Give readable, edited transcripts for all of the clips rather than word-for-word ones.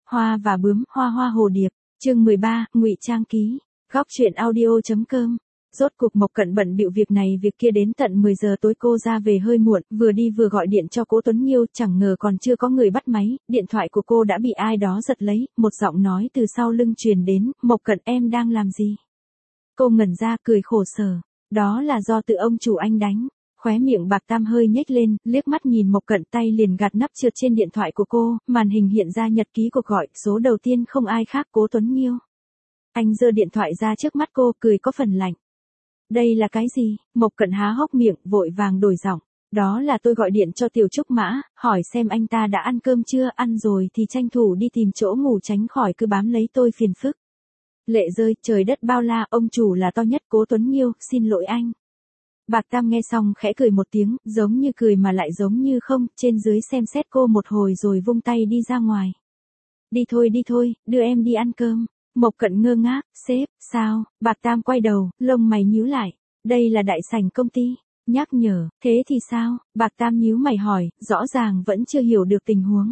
Hoa và bướm, hoa hoa hồ điệp. Chương 13, Ngụy Trang ký. Góc truyện audio.com. Rốt cuộc Mộc Cận bận bịu việc này việc kia đến tận 10 giờ tối cô ra về hơi muộn, vừa đi vừa gọi điện cho Cố Tuấn Nghiêu, chẳng ngờ còn chưa có người bắt máy, điện thoại của cô đã bị ai đó giật lấy, một giọng nói từ sau lưng truyền đến, "Mộc Cận, em đang làm gì?" Cô ngẩn ra cười khổ sở, "Đó là do tự ông chủ anh đánh." Khóe miệng Bạc Tam hơi nhếch lên, liếc mắt nhìn Mộc Cận, tay liền gạt nắp trượt trên điện thoại của cô, màn hình hiện ra nhật ký cuộc gọi, số đầu tiên không ai khác Cố Tuấn Nghiêu. Anh giơ điện thoại ra trước mắt cô, cười có phần lạnh. "Đây là cái gì?" Mộc Cận há hốc miệng, vội vàng đổi giọng. "Đó là tôi gọi điện cho Tiểu Trúc Mã, hỏi xem anh ta đã ăn cơm chưa, ăn rồi thì tranh thủ đi tìm chỗ ngủ tránh khỏi cứ bám lấy tôi phiền phức." Lệ rơi, trời đất bao la, ông chủ là to nhất, Cố Tuấn Nghiêu, xin lỗi anh. Bạc Tam nghe xong khẽ cười một tiếng, giống như cười mà lại giống như không, trên dưới xem xét cô một hồi rồi vung tay đi ra ngoài. Đi thôi, đưa em đi ăn cơm." Mộc Cận ngơ ngác, "Sếp, sao?" Bạc Tam quay đầu, lông mày nhíu lại. "Đây là đại sảnh công ty." Nhắc nhở, "Thế thì sao?" Bạc Tam nhíu mày hỏi, rõ ràng vẫn chưa hiểu được tình huống.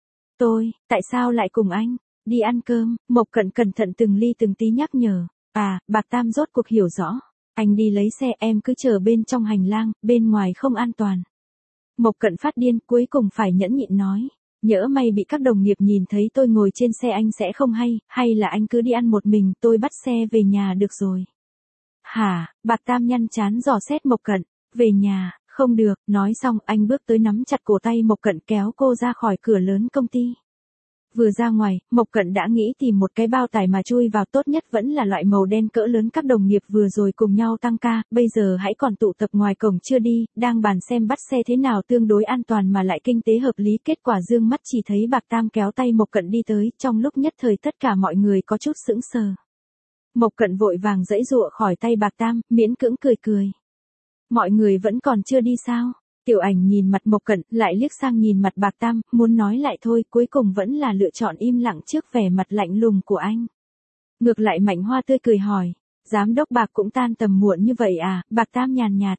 Tại sao lại cùng anh? Đi ăn cơm." Mộc Cận cẩn thận từng ly từng tí nhắc nhở. Bạc Tam rốt cuộc hiểu rõ. "Anh đi lấy xe, em cứ chờ bên trong hành lang, bên ngoài không an toàn." Mộc Cận phát điên, cuối cùng phải nhẫn nhịn nói. "Nhỡ may bị các đồng nghiệp nhìn thấy tôi ngồi trên xe anh sẽ không hay là anh cứ đi ăn một mình, tôi bắt xe về nhà được rồi." "Hả?" Bạc Tam nhăn trán dò xét Mộc Cận. "Về nhà, không được." Nói xong anh bước tới nắm chặt cổ tay Mộc Cận kéo cô ra khỏi cửa lớn công ty. Vừa ra ngoài, Mộc Cận đã nghĩ tìm một cái bao tải mà chui vào, tốt nhất vẫn là loại màu đen cỡ lớn. Các đồng nghiệp vừa rồi cùng nhau tăng ca, bây giờ hãy còn tụ tập ngoài cổng chưa đi, đang bàn xem bắt xe thế nào tương đối an toàn mà lại kinh tế hợp lý. Kết quả dương mắt chỉ thấy Bạc Tam kéo tay Mộc Cận đi tới, trong lúc nhất thời tất cả mọi người có chút sững sờ. Mộc Cận vội vàng giãy giụa khỏi tay Bạc Tam, miễn cưỡng cười. "Mọi người vẫn còn chưa đi sao?" Tiểu Ảnh nhìn mặt Mộc Cận, lại liếc sang nhìn mặt Bạc Tam, muốn nói lại thôi, cuối cùng vẫn là lựa chọn im lặng trước vẻ mặt lạnh lùng của anh. Ngược lại Mạnh Hoa tươi cười hỏi, "Giám đốc Bạc cũng tan tầm muộn như vậy à?" Bạc Tam nhàn nhạt.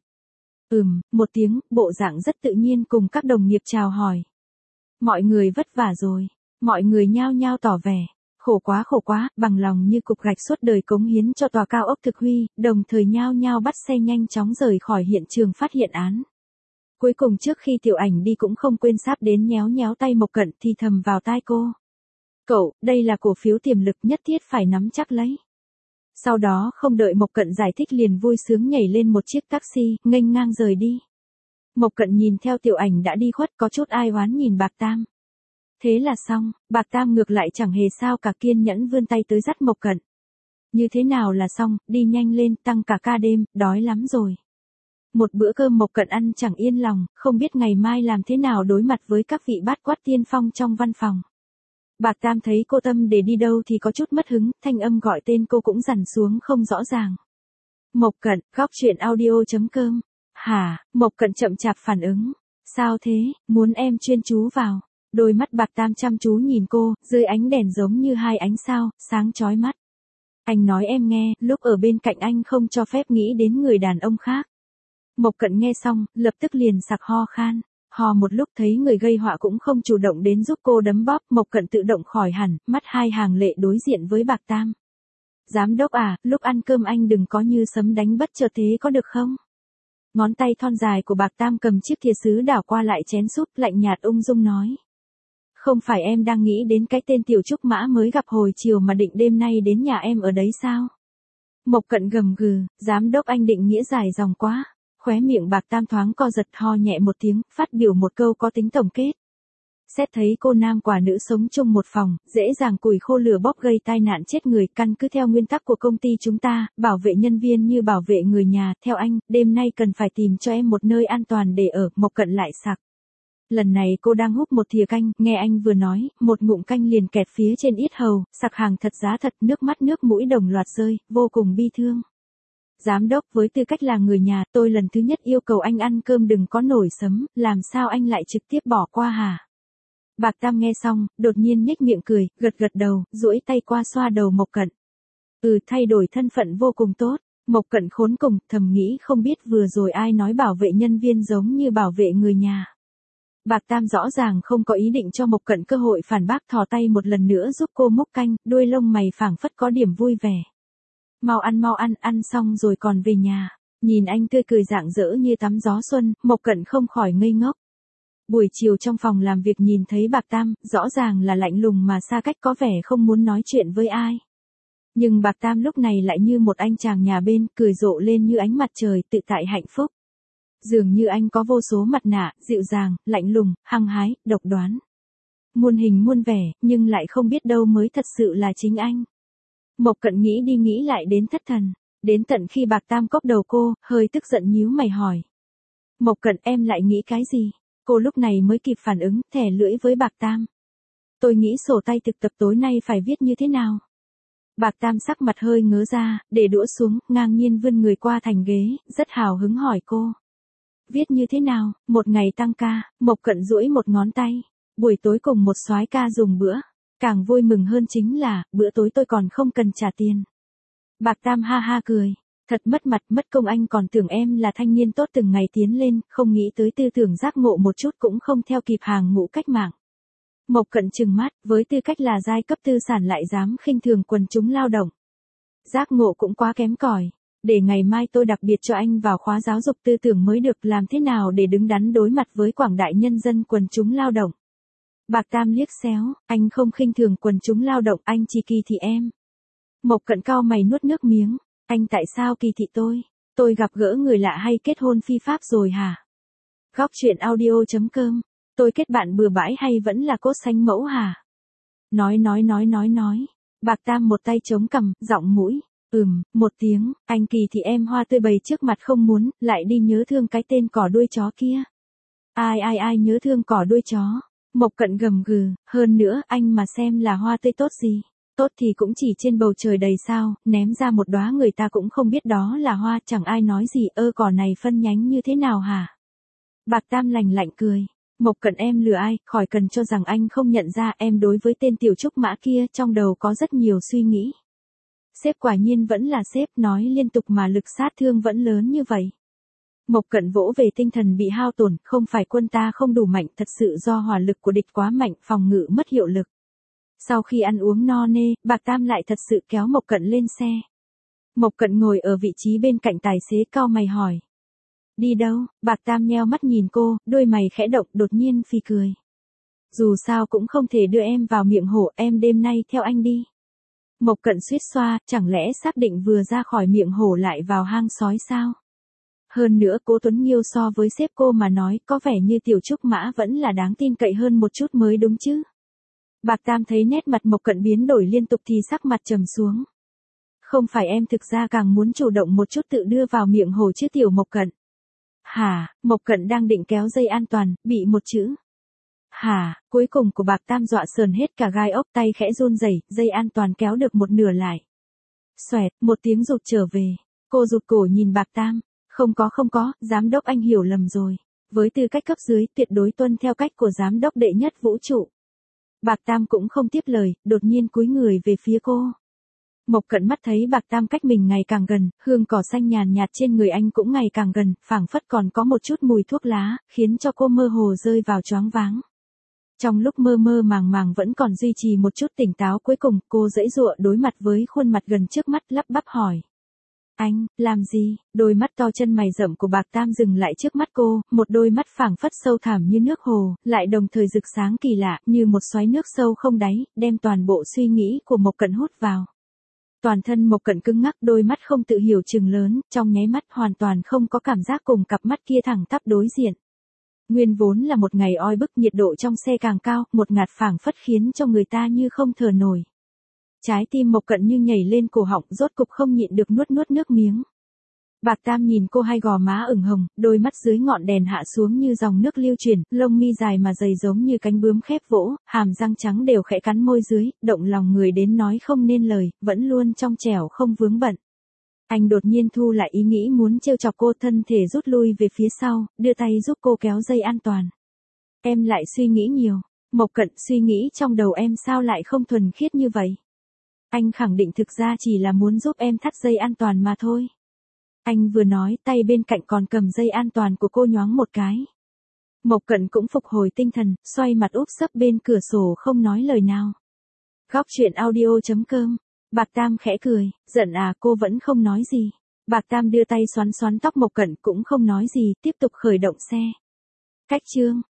Một tiếng, bộ dạng rất tự nhiên cùng các đồng nghiệp chào hỏi. "Mọi người vất vả rồi." Mọi người nhao nhao tỏ vẻ. Khổ quá, bằng lòng như cục gạch suốt đời cống hiến cho tòa cao ốc Thực Huy, đồng thời nhao nhao bắt xe nhanh chóng rời khỏi hiện trường phát hiện án. Cuối cùng trước khi Tiểu Ảnh đi cũng không quên sáp đến nhéo nhéo tay Mộc Cận thì thầm vào tai cô. "Cậu, đây là cổ phiếu tiềm lực, nhất thiết phải nắm chắc lấy." Sau đó không đợi Mộc Cận giải thích liền vui sướng nhảy lên một chiếc taxi, nghênh ngang rời đi. Mộc Cận nhìn theo Tiểu Ảnh đã đi khuất, có chút ai oán nhìn Bạc Tam. Thế là xong, Bạc Tam ngược lại chẳng hề sao cả, kiên nhẫn vươn tay tới dắt Mộc Cận. "Như thế nào là xong, đi nhanh lên, tăng cả ca đêm, đói lắm rồi." Một bữa cơm Mộc Cận ăn chẳng yên lòng, không biết ngày mai làm thế nào đối mặt với các vị bát quát tiên phong trong văn phòng. Bạc Tam thấy cô tâm để đi đâu thì có chút mất hứng, thanh âm gọi tên cô cũng dằn xuống không rõ ràng. "Mộc Cận." Góc truyện audio.com. "Hả?" Mộc Cận chậm chạp phản ứng. "Sao thế, muốn em chuyên chú vào." Đôi mắt Bạc Tam chăm chú nhìn cô, dưới ánh đèn giống như hai ánh sao, sáng chói mắt. "Anh nói em nghe, lúc ở bên cạnh anh không cho phép nghĩ đến người đàn ông khác." Mộc Cận nghe xong, lập tức liền sặc ho khan. Hò một lúc thấy người gây họa cũng không chủ động đến giúp cô đấm bóp, Mộc Cận tự động khỏi hẳn, mắt hai hàng lệ đối diện với Bạc Tam. "Giám đốc à, lúc ăn cơm anh đừng có như sấm đánh bất chợt thế có được không?" Ngón tay thon dài của Bạc Tam cầm chiếc thìa sứ đảo qua lại chén súp, lạnh nhạt ung dung nói. "Không phải em đang nghĩ đến cái tên Tiểu Trúc Mã mới gặp hồi chiều mà định đêm nay đến nhà em ở đấy sao?" Mộc Cận gầm gừ, "Giám đốc anh định nghĩa dài dòng quá." Khóe miệng Bạc Tam thoáng co giật, ho nhẹ một tiếng, phát biểu một câu có tính tổng kết. "Xét thấy cô nam quả nữ sống chung một phòng, dễ dàng củi khô lửa bốc gây tai nạn chết người, căn cứ theo nguyên tắc của công ty chúng ta, bảo vệ nhân viên như bảo vệ người nhà, theo anh, đêm nay cần phải tìm cho em một nơi an toàn để ở." Mộc Cận lại sặc. Lần này cô đang húp một thìa canh, nghe anh vừa nói, một ngụm canh liền kẹt phía trên yết hầu, sặc hàng thật giá thật, nước mắt nước mũi đồng loạt rơi, vô cùng bi thương. "Giám đốc, với tư cách là người nhà, tôi lần thứ nhất yêu cầu anh ăn cơm đừng có nổi sấm, làm sao anh lại trực tiếp bỏ qua hả?" Bạc Tam nghe xong, đột nhiên nhếch miệng cười, gật đầu, duỗi tay qua xoa đầu Mộc Cận. Thay đổi thân phận vô cùng tốt." Mộc Cận khốn cùng, thầm nghĩ không biết vừa rồi ai nói bảo vệ nhân viên giống như bảo vệ người nhà. Bạc Tam rõ ràng không có ý định cho Mộc Cận cơ hội phản bác, thò tay một lần nữa giúp cô múc canh, đuôi lông mày phảng phất có điểm vui vẻ. Mau ăn, ăn xong rồi còn về nhà. Nhìn anh tươi cười rạng rỡ như tắm gió xuân, Mộc Cận không khỏi ngây ngốc. Buổi chiều trong phòng làm việc nhìn thấy Bạc Tam, rõ ràng là lạnh lùng mà xa cách, có vẻ không muốn nói chuyện với ai. Nhưng Bạc Tam lúc này lại như một anh chàng nhà bên, cười rộ lên như ánh mặt trời, tự tại hạnh phúc. Dường như anh có vô số mặt nạ, dịu dàng, lạnh lùng, hăng hái, độc đoán. Muôn hình muôn vẻ, nhưng lại không biết đâu mới thật sự là chính anh. Mộc Cận nghĩ đi nghĩ lại đến thất thần. Đến tận khi Bạc Tam cốc đầu cô, hơi tức giận nhíu mày hỏi. Mộc Cận, em lại nghĩ cái gì? Cô lúc này mới kịp phản ứng, thẻ lưỡi với Bạc Tam. Tôi nghĩ sổ tay thực tập tối nay phải viết như thế nào? Bạc Tam sắc mặt hơi ngớ ra, để đũa xuống, ngang nhiên vươn người qua thành ghế, rất hào hứng hỏi cô. Viết như thế nào? Một ngày tăng ca, Mộc Cận duỗi một ngón tay. Buổi tối cùng một soái ca dùng bữa. Càng vui mừng hơn chính là, bữa tối tôi còn không cần trả tiền. Bạc Tam ha ha cười. Thật mất mặt, mất công, anh còn tưởng em là thanh niên tốt từng ngày tiến lên, không nghĩ tới tư tưởng giác ngộ một chút cũng không theo kịp hàng ngũ cách mạng. Mộc Cận trừng mắt, với tư cách là giai cấp tư sản lại dám khinh thường quần chúng lao động. Giác ngộ cũng quá kém cỏi. Để ngày mai tôi đặc biệt cho anh vào khóa giáo dục tư tưởng mới được, làm thế nào để đứng đắn đối mặt với quảng đại nhân dân quần chúng lao động. Bạc Tam liếc xéo, anh không khinh thường quần chúng lao động, anh chỉ kỳ thị em. Mộc Cận cau mày nuốt nước miếng, anh tại sao kỳ thị tôi? Tôi gặp gỡ người lạ hay kết hôn phi pháp rồi hả? Góc truyện audio.com, tôi kết bạn bừa bãi hay vẫn là cốt xanh mẫu hả? Nói. Bạc Tam một tay chống cằm, giọng mũi. Một tiếng, anh kỳ thị em hoa tươi bày trước mặt không muốn, lại đi nhớ thương cái tên cỏ đuôi chó kia. Ai nhớ thương cỏ đuôi chó. Mộc Cận gầm gừ, hơn nữa, anh mà xem là hoa tươi tốt gì. Tốt thì cũng chỉ trên bầu trời đầy sao, ném ra một đóa người ta cũng không biết đó là hoa, chẳng ai nói gì, cỏ này phân nhánh như thế nào hả? Bạc Tam lạnh lạnh cười. Mộc Cận, em lừa ai, khỏi cần cho rằng anh không nhận ra, em đối với tên tiểu trúc mã kia trong đầu có rất nhiều suy nghĩ. Sếp quả nhiên vẫn là sếp, nói liên tục mà lực sát thương vẫn lớn như vậy. Mộc Cận vỗ về tinh thần bị hao tổn, không phải quân ta không đủ mạnh, thật sự do hỏa lực của địch quá mạnh, phòng ngự mất hiệu lực. Sau khi ăn uống no nê, Bạc Tam lại thật sự kéo Mộc Cận lên xe. Mộc Cận ngồi ở vị trí bên cạnh tài xế, cau mày hỏi. Đi đâu? Bạc Tam nheo mắt nhìn cô, đôi mày khẽ động, đột nhiên phì cười. Dù sao cũng không thể đưa em vào miệng hổ, em đêm nay theo anh đi. Mộc Cận suýt xoa, chẳng lẽ xác định vừa ra khỏi miệng hổ lại vào hang sói sao? Hơn nữa Cố Tuấn Nghiêu so với sếp cô mà nói, có vẻ như tiểu trúc mã vẫn là đáng tin cậy hơn một chút mới đúng chứ. Bạc Tam thấy nét mặt Mộc Cận biến đổi liên tục thì sắc mặt trầm xuống. Không phải em thực ra càng muốn chủ động một chút tự đưa vào miệng hổ chứ tiểu Mộc Cận. Hả? Mộc Cận đang định kéo dây an toàn, bị một chữ. Hả? Cuối cùng của Bạc Tam dọa sờn hết cả gai ốc, tay khẽ run rẩy, dây an toàn kéo được một nửa lại. Xoẹt, một tiếng rụt trở về. Cô rụt cổ nhìn Bạc Tam. Không có, giám đốc anh hiểu lầm rồi. Với tư cách cấp dưới, tuyệt đối tuân theo cách của giám đốc đệ nhất vũ trụ. Bạc Tam cũng không tiếp lời, đột nhiên cúi người về phía cô. Mộc Cận mắt thấy Bạc Tam cách mình ngày càng gần, hương cỏ xanh nhàn nhạt trên người anh cũng ngày càng gần, phảng phất còn có một chút mùi thuốc lá, khiến cho cô mơ hồ rơi vào choáng váng. Trong lúc mơ mơ màng màng vẫn còn duy trì một chút tỉnh táo, cuối cùng cô giãy giụa đối mặt với khuôn mặt gần trước mắt, lắp bắp hỏi. Anh, làm gì? Đôi mắt to chân mày rậm của Bạc Tam dừng lại trước mắt cô, một đôi mắt phảng phất sâu thẳm như nước hồ, lại đồng thời rực sáng kỳ lạ, như một xoáy nước sâu không đáy, đem toàn bộ suy nghĩ của Mộc Cận hút vào. Toàn thân Mộc Cận cứng ngắc, đôi mắt không tự hiểu chừng lớn, trong nháy mắt hoàn toàn không có cảm giác cùng cặp mắt kia thẳng tắp đối diện. Nguyên vốn là một ngày oi bức, nhiệt độ trong xe càng cao, một ngạt phảng phất khiến cho người ta như không thở nổi. Trái tim Mộc Cận như nhảy lên cổ họng, rốt cục không nhịn được nuốt nước miếng. Bạc Tam nhìn cô, hai gò má ửng hồng, đôi mắt dưới ngọn đèn hạ xuống như dòng nước lưu chuyển, lông mi dài mà dày giống như cánh bướm khép vỗ, hàm răng trắng đều khẽ cắn môi dưới, động lòng người đến nói không nên lời, vẫn luôn trong trẻo không vướng bận. Anh đột nhiên thu lại ý nghĩ muốn trêu chọc cô, thân thể rút lui về phía sau, đưa tay giúp cô kéo dây an toàn. Em lại suy nghĩ nhiều. Mộc Cận, suy nghĩ trong đầu em sao lại không thuần khiết như vậy? Anh khẳng định thực ra chỉ là muốn giúp em thắt dây an toàn mà thôi. Anh vừa nói, tay bên cạnh còn cầm dây an toàn của cô nhoáng một cái. Mộc Cận cũng phục hồi tinh thần, xoay mặt úp sấp bên cửa sổ không nói lời nào. Góc chuyện audio.com. Bạc Tam khẽ cười, giận à, cô vẫn không nói gì. Bạc Tam đưa tay xoắn xoắn tóc Mộc Cận cũng không nói gì, tiếp tục khởi động xe. Cách chương.